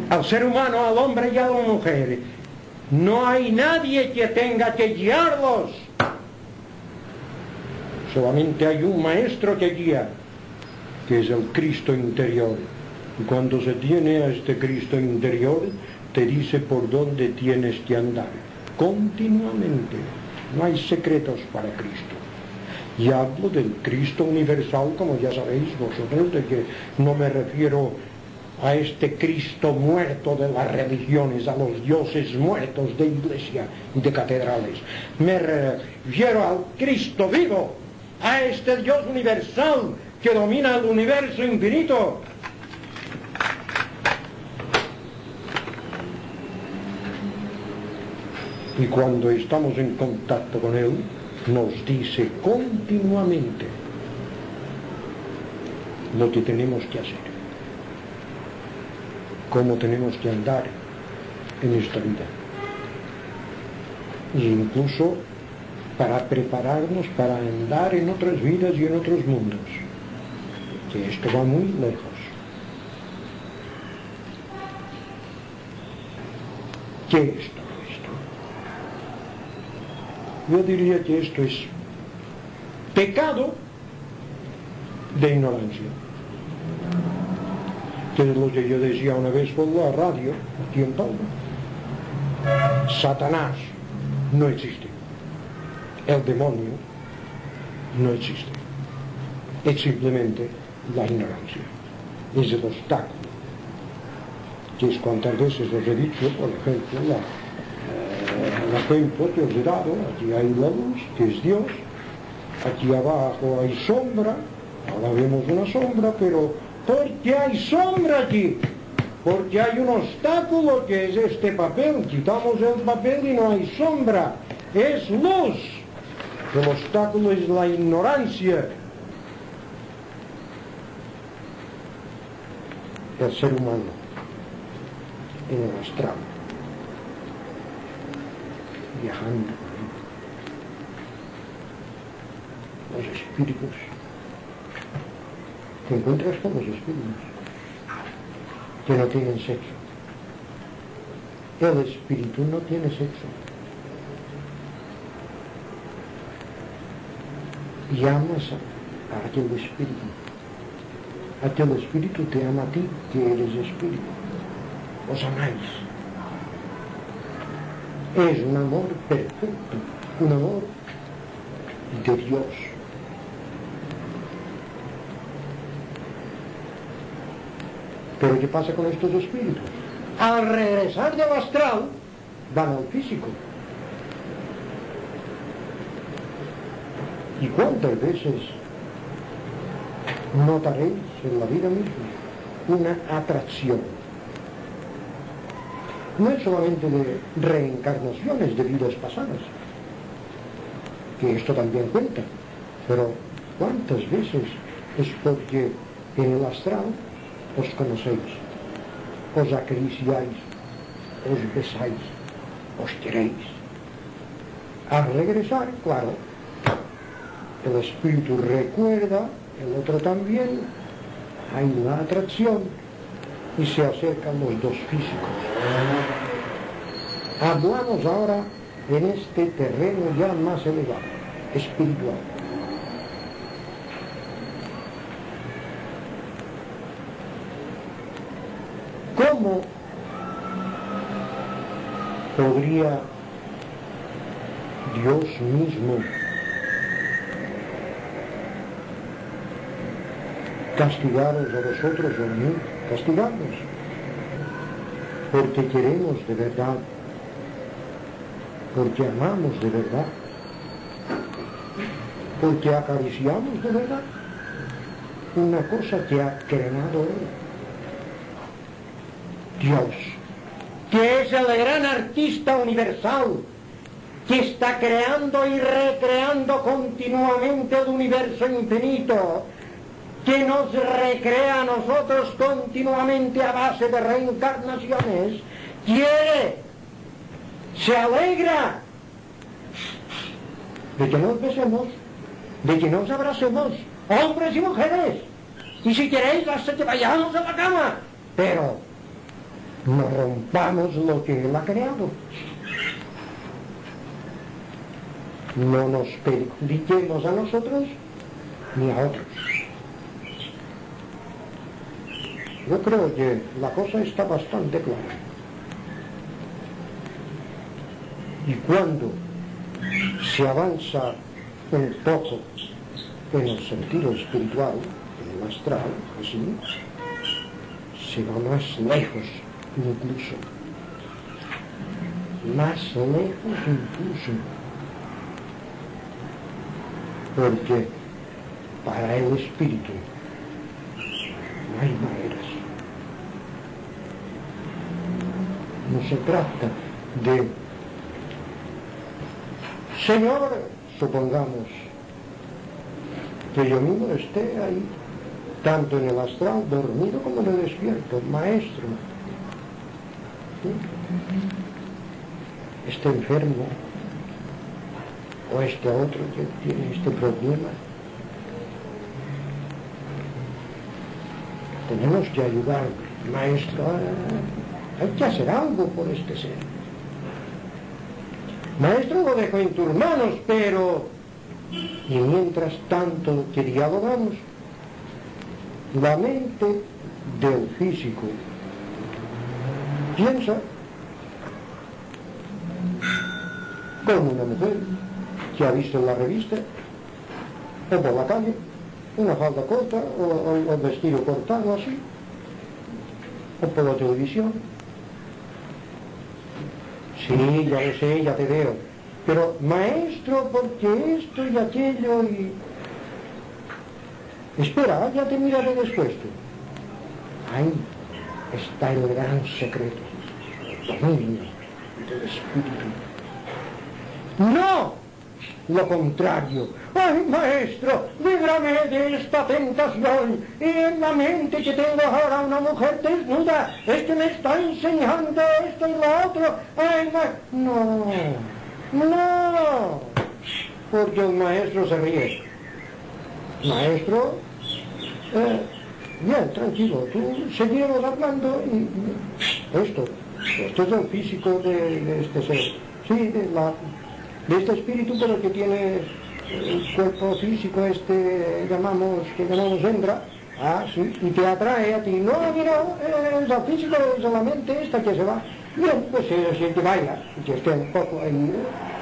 al ser humano, al hombre y a la mujer. No hay nadie que tenga que guiarlos. Solamente hay un maestro que guía, que es el Cristo interior. Y cuando se tiene a este Cristo interior, te dice por dónde tienes que andar. Continuamente. No hay secretos para Cristo. Y hablo del Cristo universal, como ya sabéis vosotros, de que no me refiero a este Cristo muerto de las religiones, a los dioses muertos de iglesia y de catedrales. Me refiero al Cristo vivo, a este Dios universal que domina el universo infinito. Y cuando estamos en contacto con Él, nos dice continuamente lo que tenemos que hacer, cómo tenemos que andar en esta vida, e incluso para prepararnos para andar en otras vidas y en otros mundos, que esto va muy lejos. ¿Qué es todo esto? Yo diría que esto es pecado de ignorancia, que es lo que yo decía una vez por la radio aquí en Palma. Satanás no existe, el demonio no existe, es simplemente la ignorancia, es el obstáculo, que es cuantas veces os he dicho, por ejemplo, el ejemplo que os he dado. Aquí hay la luz, que es Dios, aquí abajo hay sombra, ahora vemos una sombra, pero ¿por qué hay sombra aquí? Porque hay un obstáculo que es este papel. Quitamos el papel y no hay sombra, es luz. El obstáculo es la ignorancia. El ser humano en el astral, viajando, los espíritus, te encuentras con los espíritus que no tienen sexo. El espíritu no tiene sexo. Y amas a aquel espíritu. Aquel espíritu te ama a ti, que eres espíritu. Os amáis. Es un amor perfecto, un amor de Dios. Pero ¿qué pasa con estos espíritus? Al regresar del astral, van al físico. ¿Y cuántas veces notaréis en la vida misma una atracción? No es solamente de reencarnaciones de vidas pasadas, que esto también cuenta, pero ¿cuántas veces es porque en el astral os conocéis, os acariciáis, os besáis, os queréis? Al regresar, claro, el espíritu recuerda, el otro también, hay una atracción y se acercan los dos físicos. Hablamos ahora en este terreno ya más elevado, espiritual. ¿Cómo podría Dios mismo castigaros a vosotros o a mí? Castigarnos porque queremos de verdad, porque amamos de verdad, porque acariciamos de verdad una cosa que ha creado Él. Dios, que es el gran artista universal, que está creando y recreando continuamente el universo infinito, que nos recrea a nosotros continuamente a base de reencarnaciones, quiere, se alegra de que nos besemos, de que nos abracemos, hombres y mujeres, y si queréis hasta que vayamos a la cama, pero No rompamos lo que Él ha creado. No nos perjudiquemos a nosotros ni a otros. Yo creo que la cosa está bastante clara. Y cuando se avanza un poco en el sentido espiritual, en el astral, así, se va más lejos incluso. Más lejos incluso. Porque para el espíritu no hay maneras. No se trata de, Señor, supongamos que yo mismo esté ahí, tanto en el astral, dormido como en el despierto, maestro, este enfermo, o este otro que tiene este problema. Tenemos que ayudar, maestro, hay que hacer algo por este ser. Maestro, lo dejo en tus manos, pero... Y mientras tanto que dialogamos, la mente del físico piensa como una mujer que ha visto en la revista, o por la calle, una falda corta, o vestido cortado así, o por la televisión. Sí, ya lo sé, ya te veo. Pero, maestro, porque esto y aquello y... Espera, ya te miraré después tú. Ahí está el gran secreto. Dominio del espíritu. ¡No! Lo contrario. ¡Ay, maestro! ¡Líbrame de esta tentación! Y en la mente que tengo ahora una mujer desnuda, es que me está enseñando esto y lo otro. ¡Ay, no! ¡No! Porque el maestro se ríe. Maestro, bien, tranquilo, tú seguiremos hablando y esto es el físico de este ser. Sí, de este espíritu, pero que tiene el cuerpo físico que llamamos hembra, sí, y te atrae a ti. No, es el físico, es la mente esta que se va. Bien, pues si que vaya, que esté un poco ahí.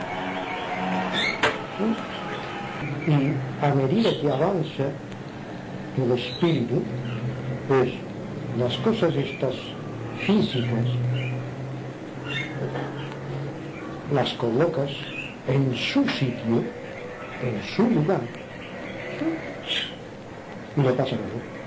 Y a medida que avanza el espíritu, pues las cosas estas físicas las colocas en su sitio, en su lugar, y no pasa nada.